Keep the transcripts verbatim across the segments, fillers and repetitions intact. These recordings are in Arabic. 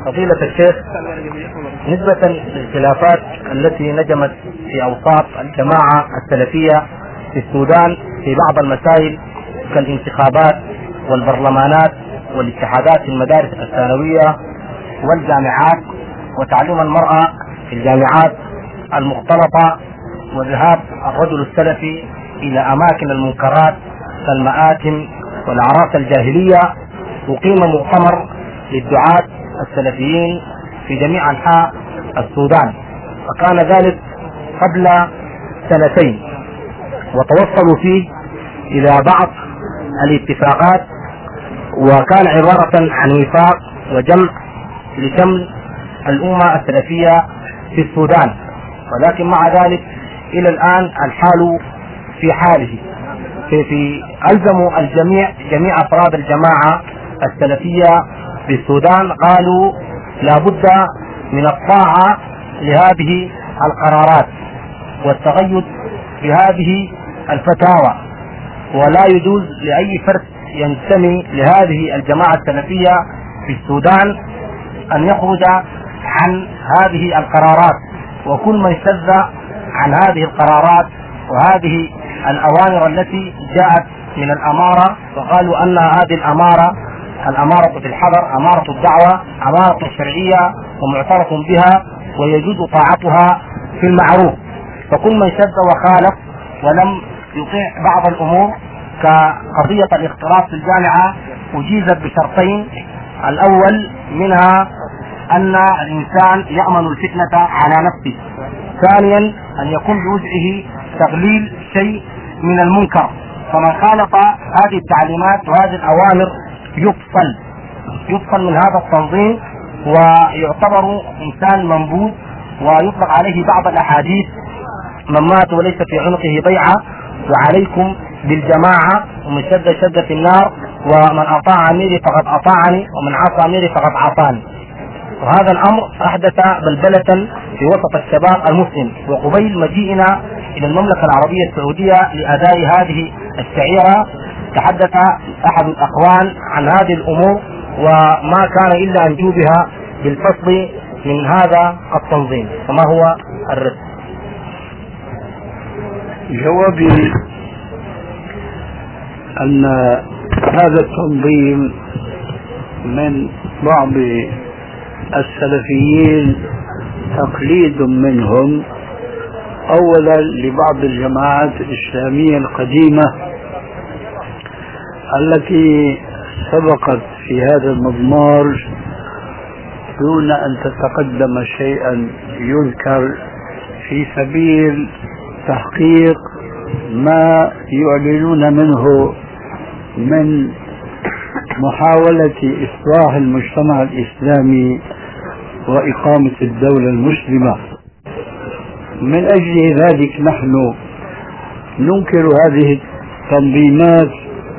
فضيلة الشيخ، نسبة للخلافات التي نجمت في أوساط الجماعة السلفية في السودان في بعض المسائل كالانتخابات والبرلمانات والاتحادات في المدارس الثانوية والجامعات وتعليم المرأة في الجامعات المختلطة وذهاب الرجل السلفي إلى أماكن المنكرات كالمآتم والأعراس الجاهلية، وقيم مؤتمر للدعاة السلفيين في جميع أنحاء السودان، وكان ذلك قبل سنتين، وتوصلوا فيه إلى بعض الاتفاقات، وكان عبارة عن وفاق وجمع لشمل الأمة السلفية في السودان، ولكن مع ذلك إلى الآن الحال في حاله. في, في ألزموا الجميع جميع أفراد الجماعة السلفية في السودان، قالوا لا بد من الطاعة لهذه القرارات والتغيث بهذه الفتاوى، ولا يجوز لأي فرد ينتمي لهذه الجماعة السلفية في السودان أن يخرج عن هذه القرارات، وكل من شذ عن هذه القرارات وهذه الأوامر التي جاءت من الأمارة، وقالوا أن هذه الأمارة الأمارة في الحضر أمارة الدعوة أمارة شرعية ومعترف بها ويجوز طاعتها في المعروف، فكل من شذ وخالف ولم يطيع بعض الأمور كقضية الاختلاط في الجامعة أجيزت بشرطين: الأول منها أن الإنسان يأمن الفتنة على نفسه، ثانيا أن يكون بوجهه تغليل شيء من المنكر، فمن خالف هذه التعليمات وهذه الأوامر يفصل يفصل من هذا التنظيم ويعتبر إنسان منبوذ، ويطلق عليه بعض الأحاديث: من مات وليس في عنقه بيعة وعليكم بالجماعة ومن شد شد في النار، ومن أطاع أميري فقد أطاعني ومن عصى أميري فقد عصاني. وهذا الأمر أحدث بلبلة في وسط الشباب المسلم، وقبيل مجيئنا إلى المملكة العربية السعودية لأداء هذه الشعيرة تحدث أحد الأخوان عن هذه الأمور، وما كان إلا أن جوبها بالفصل من هذا التنظيم. فما هو الرد؟ جوابي أن هذا التنظيم من بعض السلفيين تقليد منهم، أولا لبعض الجماعات الإسلامية القديمة التي سبقت في هذا المضمار دون أن تتقدم شيئا يذكر في سبيل تحقيق ما يعلنون منه من محاولة إصلاح المجتمع الإسلامي وإقامة الدولة المسلمة. من أجل ذلك نحن ننكر هذه التنظيمات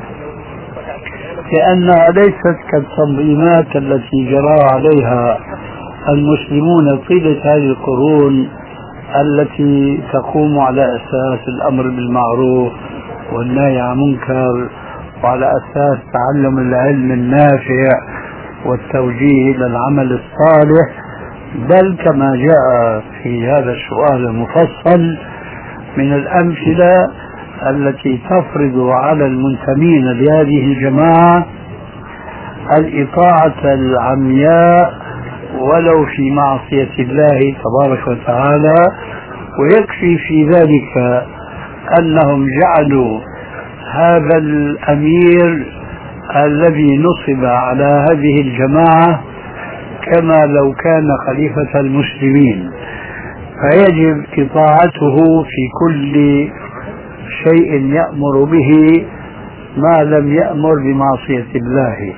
لأنها ليست كالتنظيمات التي جرى عليها المسلمون طيلة هذه القرون، التي تقوم على أساس الأمر بالمعروف والنهي عن المنكر، وعلى أساس تعلم العلم النافع والتوجيه إلى العمل الصالح، بل كما جاء في هذا السؤال المفصل من الأمثلة التي تفرض على المنتمين لهذه الجماعة الإطاعة العمياء ولو في معصية الله تبارك وتعالى. ويكفي في ذلك أنهم جعلوا هذا الأمير الذي نصب على هذه الجماعة كما لو كان خليفة المسلمين، فيجب إطاعته في كل شيء يأمر به ما لم يأمر بمعصية الله.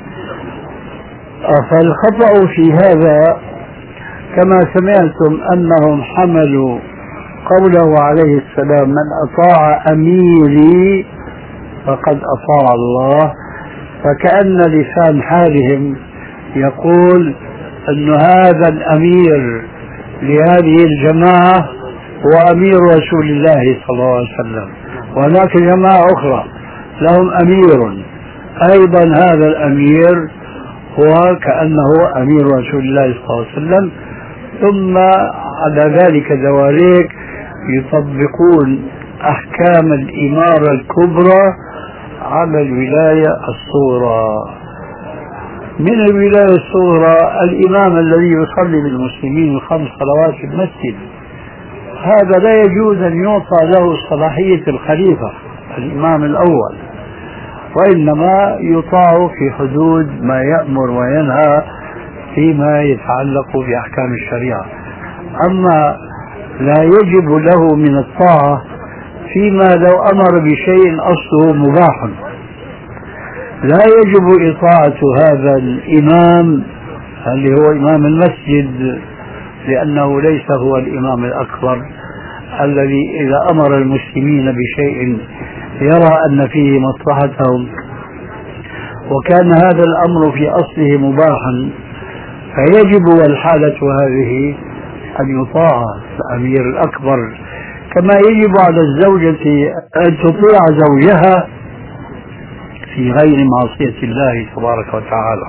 فالخطأ في هذا كما سمعتم أنهم حملوا قوله عليه السلام: من أطاع أميري فقد أطاع الله، فكأن لسان حالهم يقول أن هذا الأمير لهذه الجماعة هو أمير رسول الله صلى الله عليه وسلم، وهناك جماعة أخرى لهم أمير أيضا، هذا الأمير هو كأنه أمير رسول الله صلى الله عليه وسلم. ثم على ذلك دواليك يطبقون أحكام الإمارة الكبرى على الولاية الصغرى. من الولاية الصغرى الإمام الذي يصلي بالمسلمين الخمس صلوات في المسجد، هذا لا يجوز أن يعطى له صلاحية الخليفة الإمام الأول، وإنما يطاع في حدود ما يأمر وينهى فيما يتعلق بأحكام الشريعة. أما لا يجب له من الطاعة فيما لو أمر بشيء أصله مباح، لا يجب إطاعة هذا الإمام اللي هو إمام المسجد، لأنه ليس هو الإمام الأكبر الذي إذا أمر المسلمين بشيء يرى أن فيه مصلحتهم وكان هذا الأمر في أصله مباحا، فيجب والحالة هذه أن يطاع الأمير الأكبر، كما يجب على الزوجة أن تطيع زوجها في غير معصية الله تبارك وتعالى.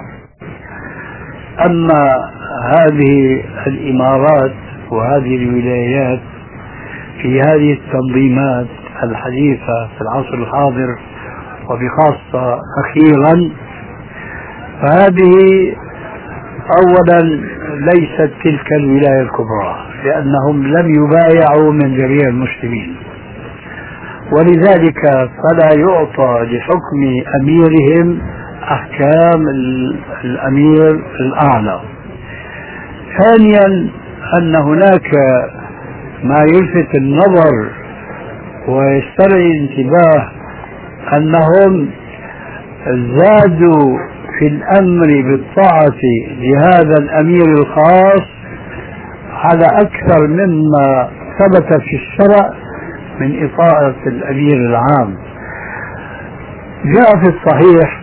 أما هذه الإمارات وهذه الولايات في هذه التنظيمات الحديثة في العصر الحاضر وبخاصة أخيرا، فهذه أولا ليست تلك الولاية الكبرى، لأنهم لم يبايعوا من جميع المسلمين، ولذلك فلا يعطى لحكم أميرهم أحكام الأمير الأعلى. ثانيا أن هناك ما يلفت النظر ويسترعي الانتباه أنهم زادوا في الأمر بالطاعة لهذا الأمير الخاص على أكثر مما ثبت في الشرع من إطاعة الأمير العام. جاء في الصحيح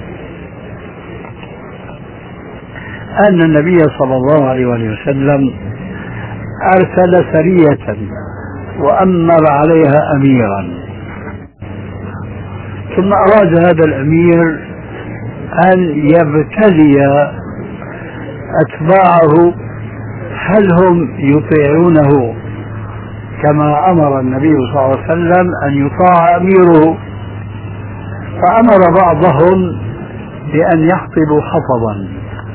أن النبي صلى الله عليه وسلم أرسل سرية وأمر عليها أميرا، ثم أراد هذا الأمير أن يبتلي أتباعه هل هم يطيعونه كما أمر النبي صلى الله عليه وسلم أن يطاع أميره، فأمر بعضهم بأن يحطبوا حطبا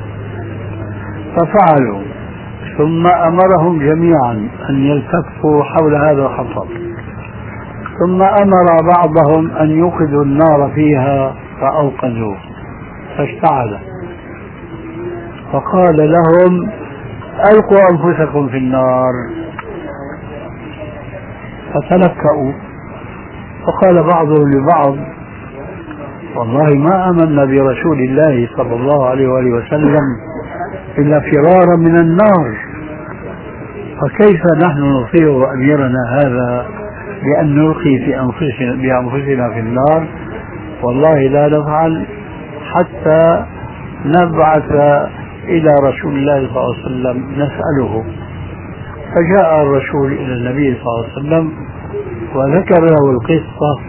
ففعلوا، ثم أمرهم جميعا أن يلتفوا حول هذا الحطب، ثم أمر بعضهم أن يوقدوا النار فيها فأوقدوا فاشتعل، فقال لهم ألقوا أنفسكم في النار فتلكأوا، فقال بعضهم لبعض والله ما آمنا برسول الله صلى الله عليه وآله وسلم إلا فرارا من النار، فكيف نحن نطيع أميرنا هذا بأن نلقي في أنفسنا بأنفسنا في النار؟ والله لا نفعل حتى نبعث إلى رسول الله صلى الله عليه وسلم نسأله. فجاء الرسول إلى النبي صلى الله عليه وسلم وذكر له القصة،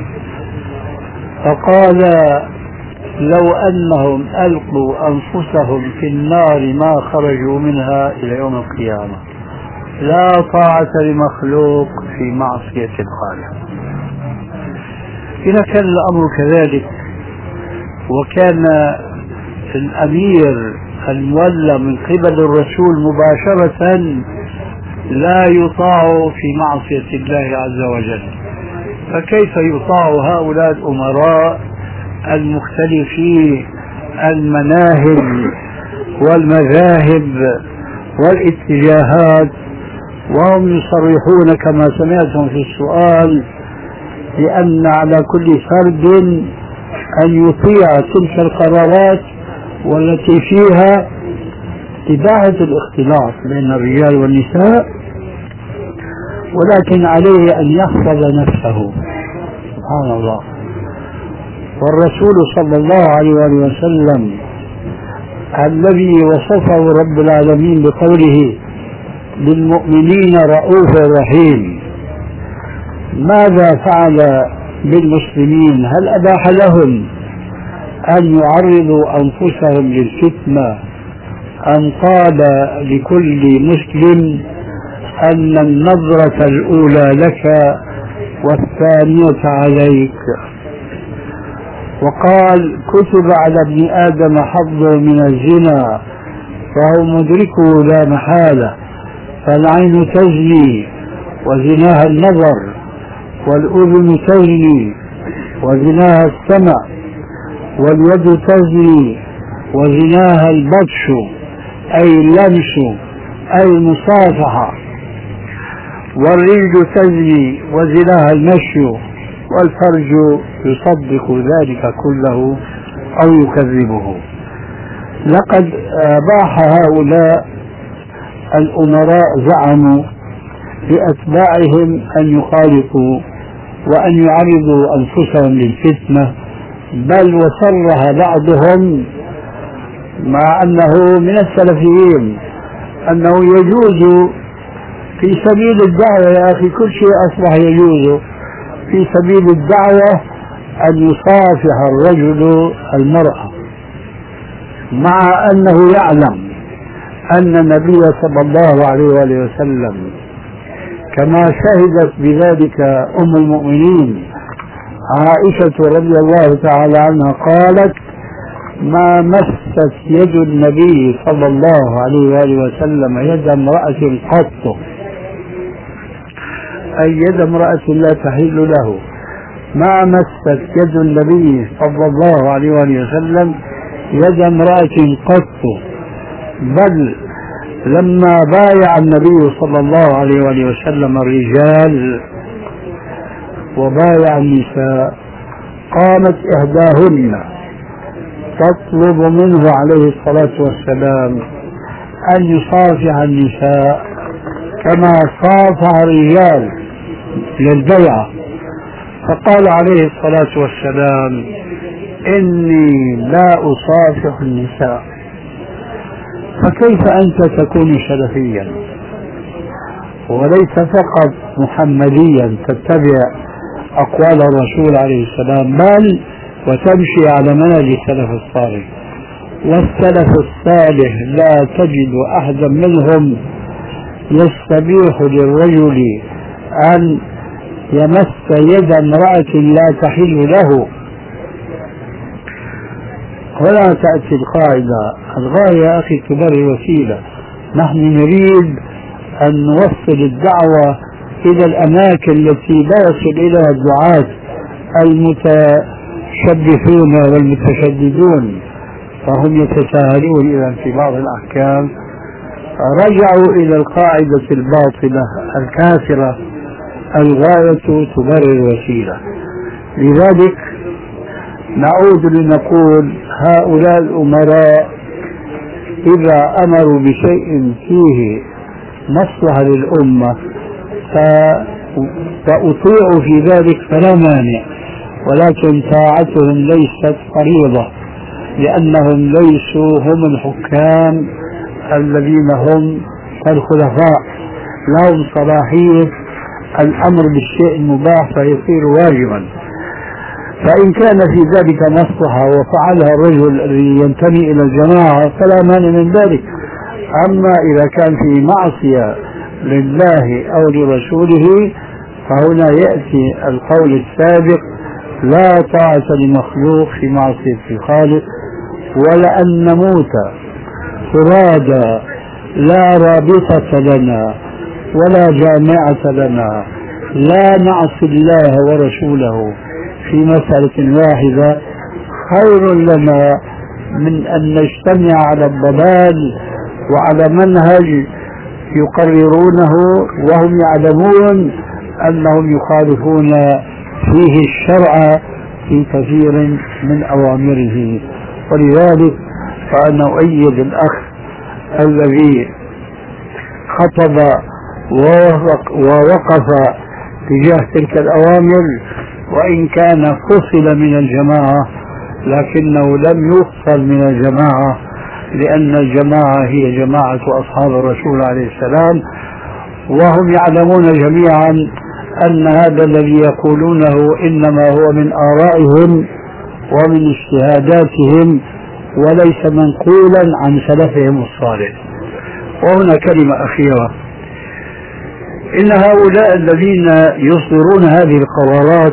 فقال لو أنهم ألقوا أنفسهم في النار ما خرجوا منها إلى يوم القيامة، لا طاعة لمخلوق في معصية الخالق. إذا كان الأمر كذلك وكان الأمير المولى من قبل الرسول مباشرة لا يطاع في معصية الله عز وجل، فكيف يطاع هؤلاء الأمراء المختلفين المناهج والمذاهب والاتجاهات، وهم يصرحون كما سمعتم في السؤال بأن على كل فرد أن يطيع تلك القرارات والتي فيها إباحة الاختلاط بين الرجال والنساء، ولكن عليه أن يحفظ نفسه. سبحان الله. والرسول صلى الله عليه وسلم الذي وصفه رب العالمين بقوله بالمؤمنين رؤوف رحيم، ماذا فعل بالمسلمين؟ هل أباح لهم أن يعرضوا أنفسهم للفتنة أم قال لكل مسلم أن النظرة الأولى لك والثانية عليك؟ وقال كتب على ابن آدم حظه من الزنا فهو مدركه لا محالة، فالعين تزني وزناها النظر، والأذن تزني وزناها السمع، واليد تزني وزناها البطش أي اللمس أي المصافحة، والرجل تزني وزناها المشي، والفرج يصدق ذلك كله أو يكذبه. لقد أباح هؤلاء الأمراء زعموا لأتباعهم أن يخالفوا وأن يعرضوا أنفسهم للفتنة، بل وصرح بعضهم مع أنه من السلفيين أنه يجوز في سبيل الدعوة، يا أخي كل شيء أصبح يجوز في سبيل الدعوة أن يصافح الرجل المرأة، مع أنه يعلم أن النبي صلى الله عليه وآله وسلم كما شهدت بذلك أم المؤمنين عائشة رضي الله تعالى عنها قالت ما مست يد النبي صلى الله عليه وآله وسلم يد امرأة قط، أي يد امرأة لا تحل له. ما مست يد النبي صلى الله عليه وآله وسلم يد امرأة قط، بل لما بايع النبي صلى الله عليه وآله وسلم الرجال وبايع النساء قامت إحداهن تطلب منه عليه الصلاة والسلام أن يصافح النساء كما صافح الرجال للبيعة، فقال عليه الصلاة والسلام إني لا أصافح النساء. فكيف أنت تكون سلفيا وليس فقط محمديا تتبع أقوال الرسول عليه السلام، بل وتمشي على منهج السلف الصالح؟ والسلف الصالح لا تجد أحدا منهم يستبيح للرجل أن يمس يد امرأة لا تحل له. ولا تأتي القاعدة الغاية يا أخي تبرر وسيلة. نحن نريد أن نوصل الدعوة إلى الأماكن التي لا يصل إليها الدعاة المتشبثون والمتشددون، فهم يتساهلون إذا في بعض الأحكام، رجعوا إلى القاعدة الباطلة الكافرة الغاية تبرر وسيلة. لذلك نعود لنقول هؤلاء الأمراء إذا أمروا بشيء فيه مصلحة للأمة فأطيعوا في ذلك فلا مانع، ولكن طاعتهم ليست فريضة، لأنهم ليسوا هم الحكام الذين هم الخلفاء، لهم صلاحية الأمر بالشيء المباح فيصير واجبا. فإن كان في ذلك مصلحة وفعلها الرجل الذي ينتمي إلى الجماعة فلا مانع من ذلك. أما إذا كان في معصية لله أو لرسوله فهنا يأتي القول السابق لا طاعة لمخلوق في معصية الخالق، ولا أن نموت فرادى لا رابطة لنا ولا جامعة لنا، لا نعصي الله ورسوله في مسألة واحدة خير لنا من أن نجتمع على الضلال وعلى منهج يقررونه وهم يعلمون أنهم يخالفون فيه الشرع في كثير من أوامره. ولذلك فأنا أؤيد الأخ الذي خطب ووقف تجاه تلك الأوامر، وإن كان فصل من الجماعة لكنه لم يفصل من الجماعة، لأن الجماعة هي جماعة أصحاب الرسول عليه السلام، وهم يعلمون جميعا أن هذا الذي يقولونه إنما هو من آرائهم ومن اجتهاداتهم وليس منقولا عن سلفهم الصالح. وهنا كلمة أخيرة: إن هؤلاء الذين يصدرون هذه القرارات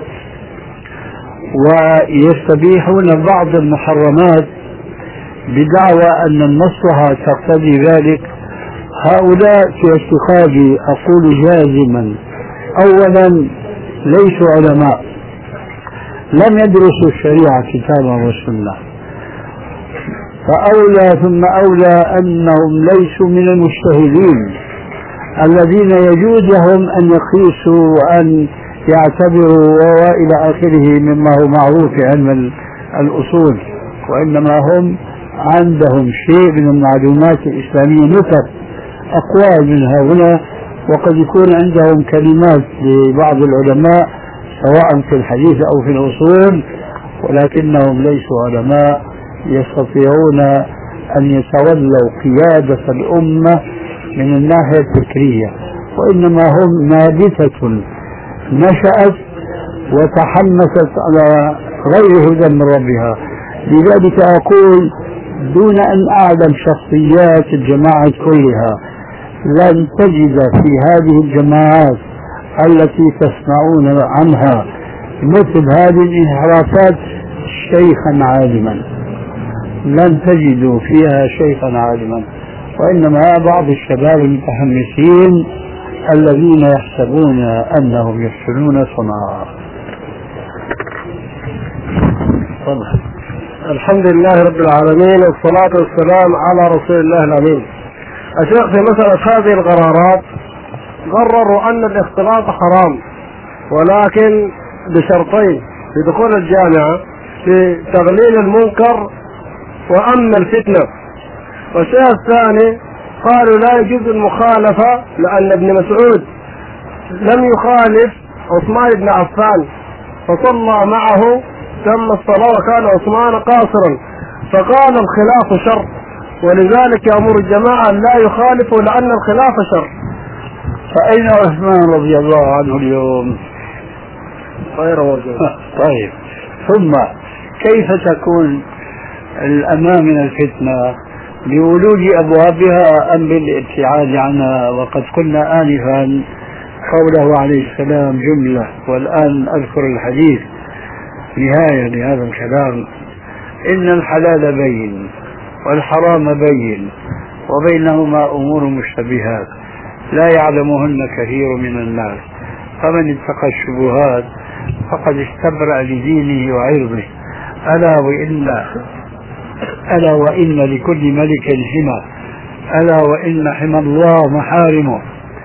ويستبيحون بعض المحرمات بدعوى أن المصلحة تقتضي ذلك، هؤلاء في اعتقادي أقول جازما أولا ليسوا علماء، لم يدرسوا الشريعة كتابا وسنة، فأولى ثم أولى أنهم ليسوا من المجتهدين الذين يجوز لهم أن يقيسوا وأن يعتبروا وإلى آخره مما هو معروف في علم الأصول، وإنما هم عندهم شيء من المعلومات الإسلامية، نكت أقوال من هؤلاء، وقد يكون عندهم كلمات لبعض العلماء سواء في الحديث أو في الأصول، ولكنهم ليسوا علماء يستطيعون أن يتولوا قيادة الأمة من الناحية الفكرية، وإنما هم نابتة نشأت وتحمست على غير هدى من ربها. لذلك أقول دون أن أعلم شخصيات الجماعة كلها، لن تجد في هذه الجماعات التي تسمعون عنها مثل هذه الانحرافات شيخا عالما، لن تجدوا فيها شيخا عالما، وإنما بعض الشباب المتحمسين الذين يحسبون أنهم يحسنون صنعا. الحمد لله رب العالمين، والصلاة والسلام على رسول الله الأمين. الشيخ في مسألة هذه القرارات قرروا أن الاختلاط حرام، ولكن بشرطين: في دخول الجامعة، في تغليل المنكر، وأمن الفتنة. والشيء الثاني قالوا لا يجوز المخالفة، لأن ابن مسعود لم يخالف عثمان بن عفان فصلى معه تم الصلاة وكان عثمان قاصرا، فقال الخلاف شر، ولذلك يأمر الجماعة لا يخالفوا لأن الخلاف شر. فأين عثمان رضي الله عنه اليوم؟ غير موجود. طيب، ثم كيف تكون الأمان من الفتنة؟ بولوج أبوابها أم بالابتعاد عنها؟ وقد قلنا آنفا قوله عليه السلام جملة، والآن أذكر الحديث نهاية لهذا الكلام: إن الحلال بين والحرام بين وبينهما أمور مشتبهات لا يعلمهن كثير من الناس، فمن اتقى الشبهات فقد استبرأ لدينه وعرضه. ألا وإن ألا وإن لكل ملك حمى، ألا وإن حمى الله محارمه،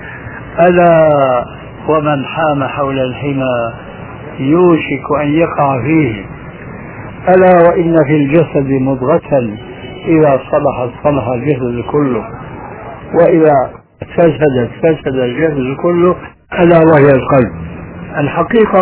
ألا ومن حام حول الحمى يوشك أن يقع فيه، ألا وإن في الجسد مضغة إذا صلحت صلح الجسد كله، وإذا فسدت فسد الجسد كله، ألا وهي القلب. الحقيقة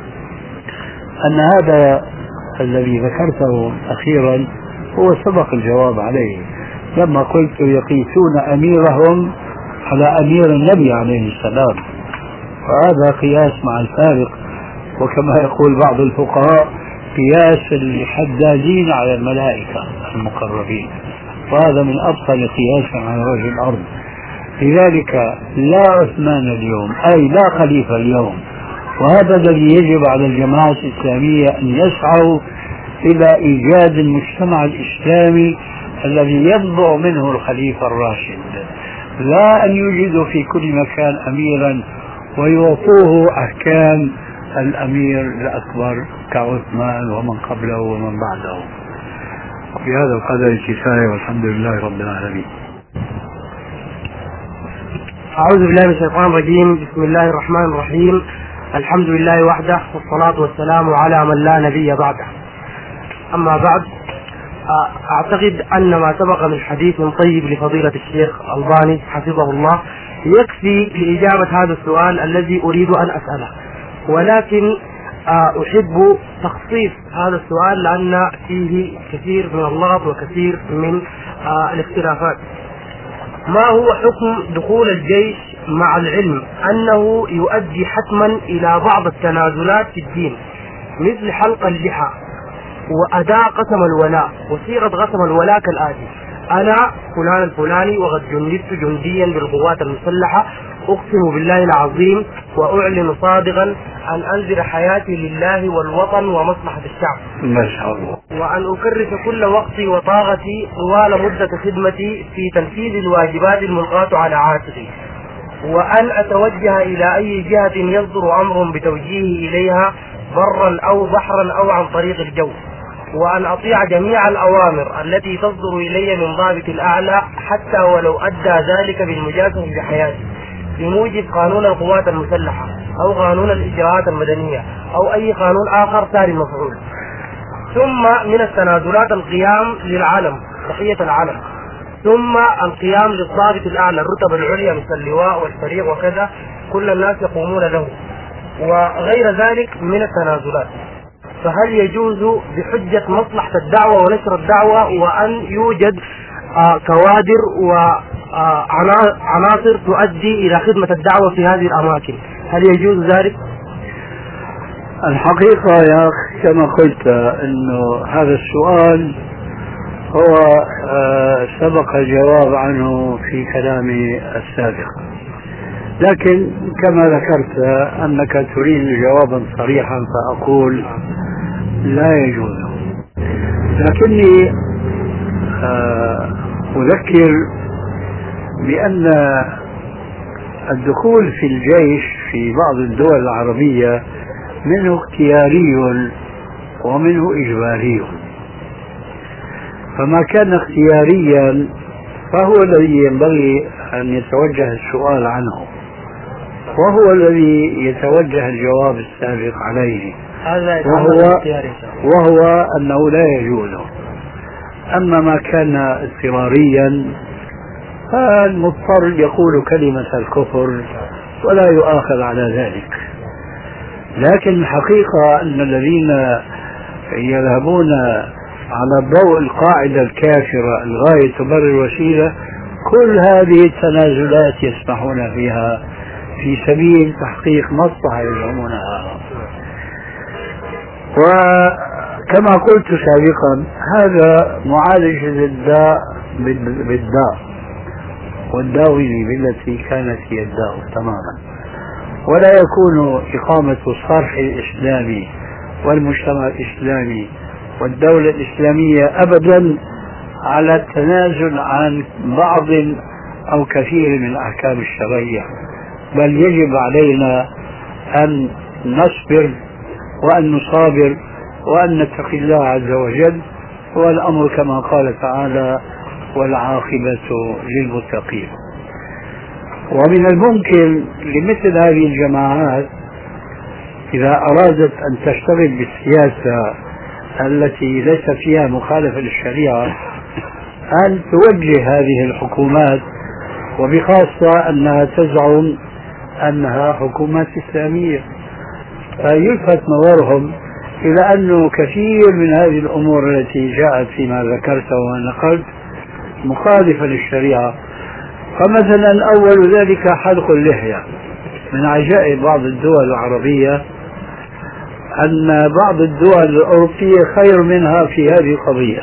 أن هذا الذي ذكرته أخيرا هو سبق الجواب عليه لما قلت يقيسون أميرهم على أمير النبي عليه السلام، وهذا قياس مع الفارق، وكما يقول بعض الفقهاء قياس الحدادين على الملائكة المقربين، وهذا من أبطل قياس على وجه الأرض. لذلك لا عثمان اليوم، أي لا خليفة اليوم، وهذا الذي يجب على الجماعة الإسلامية أن يسعوا إلى إيجاد المجتمع الإسلامي الذي ينبع منه الخليفة الراشد، لا أن يوجدوا في كل مكان أميرا ويعطوه أحكام الأمير الأكبر كعثمان ومن قبله ومن بعده. بهذا القدر الكفاية، والحمد لله رب العالمين. أعوذ بالله من الشيطان الرجيم. بسم الله الرحمن الرحيم. الحمد لله وحده، والصلاة والسلام على من لا نبي بعده. أما بعد، أعتقد أن ما سبق من حديث طيب لفضيلة الشيخ الباني حفظه الله يكفي لإجابة هذا السؤال الذي أريد أن أسأله، ولكن أحب تخصيص هذا السؤال لأن فيه كثير من اللغط وكثير من الاختلافات. ما هو حكم دخول الجيش مع العلم أنه يؤدي حتما إلى بعض التنازلات في الدين مثل حلق اللحى وأداء قسم الولاء. وصيغة قسم الولاء كالآتي: أنا فلان الفلاني وقد جندت جنديا بالقوات المسلحة، أقسم بالله العظيم وأعلن صادقا أن أنذر حياتي لله والوطن ومصلحة الشعب، ما شاء الله، وأن أكرس كل وقتي وطاقتي طوال مدة خدمتي في تنفيذ الواجبات الملقاة على عاتقي، وأن أتوجه إلى أي جهة يصدر أمر بتوجيهي إليها برا أو بحرا أو عن طريق الجو، وأن أطيع جميع الأوامر التي تصدر إلي من ضابط الأعلى حتى ولو أدى ذلك بالمجازفة بحياتي بموجب قانون القوات المسلحة أو قانون الإجراءات المدنية أو أي قانون آخر ساري مفعول. ثم من التنازلات القيام للعلم، تحية العلم، ثم القيام للضابط الأعلى الرتب العليا مثل اللواء والفريق وكذا، كل الناس يقومون له، وغير ذلك من التنازلات. فهل يجوز بحجة مصلحة الدعوة ونشر الدعوة وأن يوجد آه كوادر وعناصر تؤدي إلى خدمة الدعوة في هذه الأماكن، هل يجوز ذلك؟ الحقيقة يا أخي كما قلت أنه هذا السؤال هو آه سبق الجواب عنه في كلامي السابق، لكن كما ذكرت أنك تريد جوابا صريحا فأقول لا يجوز. لكني آه أذكر بأن الدخول في الجيش في بعض الدول العربية منه اختياري ومنه إجباري، فما كان اختياريا فهو الذي ينبغي أن يتوجه السؤال عنه، وهو الذي يتوجه الجواب السابق عليه، وهو, وهو أنه لا يجوز. أما ما كان اضطراريا فالمضطر يقول كلمة الكفر ولا يؤاخذ على ذلك. لكن الحقيقة أن الذين يذهبون على ضوء القاعدة الكافرة الغاية تبرر الوسيلة، كل هذه التنازلات يسمحون فيها في سبيل تحقيق مصلحة يزعمونها. وكما قلت سابقا هذا معالجة الداء بالداء والداوي بالتي كانت هي الداء تماما، ولا يكون إقامة الصرح الإسلامي والمجتمع الإسلامي والدولة الإسلامية أبدا على التنازل عن بعض أو كثير من الأحكام الشرعية، بل يجب علينا أن نصبر وأن نصابر وأن نتقي الله عز وجل، والأمر كما قال تعالى: والعاقبة للمتقين. ومن الممكن لمثل هذه الجماعات إذا أرادت أن تشتغل بالسياسة التي ليس فيها مخالفة للشريعة أن توجه هذه الحكومات، وبخاصة أنها تزعم أنها حكومات إسلامية، فيلفت نظرهم إلى أنه كثير من هذه الأمور التي جاءت فيما ذكرت ونقلت مخالفة للشريعة. فمثلا أول ذلك حلق اللحية. من عجائب بعض الدول العربية أن بعض الدول الأوروبية خير منها في هذه القضية.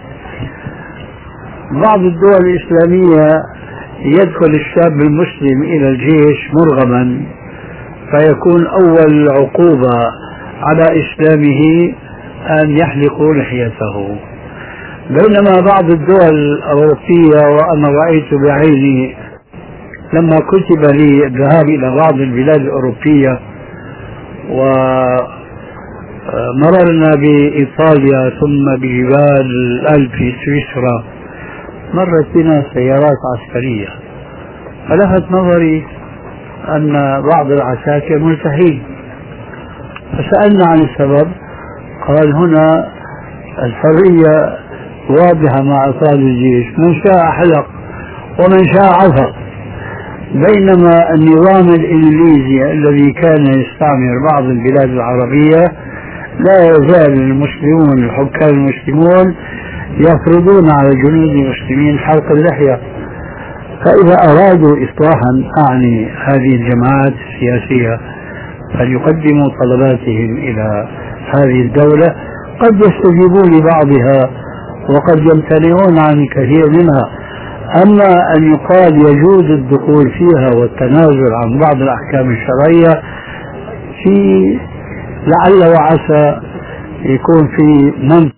بعض الدول الإسلامية يدخل الشاب المسلم إلى الجيش مرغما فيكون أول عقوبة على إسلامه أن يحلقوا لحيته، بينما بعض الدول الأوروبية، وأنا رأيت بعيني لما كتب لي الذهاب إلى بعض البلاد الأوروبية ومررنا بإيطاليا ثم بجبال الألب في سويسرا، مرت بنا سيارات عسكرية، فلفت نظري أن بعض العساكر ملتحين، فسألنا عن السبب، قال: هنا الحرية واضحة مع أفراد الجيش، من شاء حلق ومن شاء عفق، بينما النظام الإنجليزي الذي كان يستعمر بعض البلاد العربية لا يزال المسلمون الحكام المسلمون يفرضون على الجنود المسلمين حلق اللحية. فإذا أرادوا إصلاحا أعني هذه الجماعات السياسية فليقدموا طلباتهم إلى هذه الدولة قد يستجيبون لبعضها وقد يمتنعون عن كثير منها. أما أن يقال يجوز الدخول فيها والتنازل عن بعض الأحكام الشرعية، في لعل وعسى يكون في من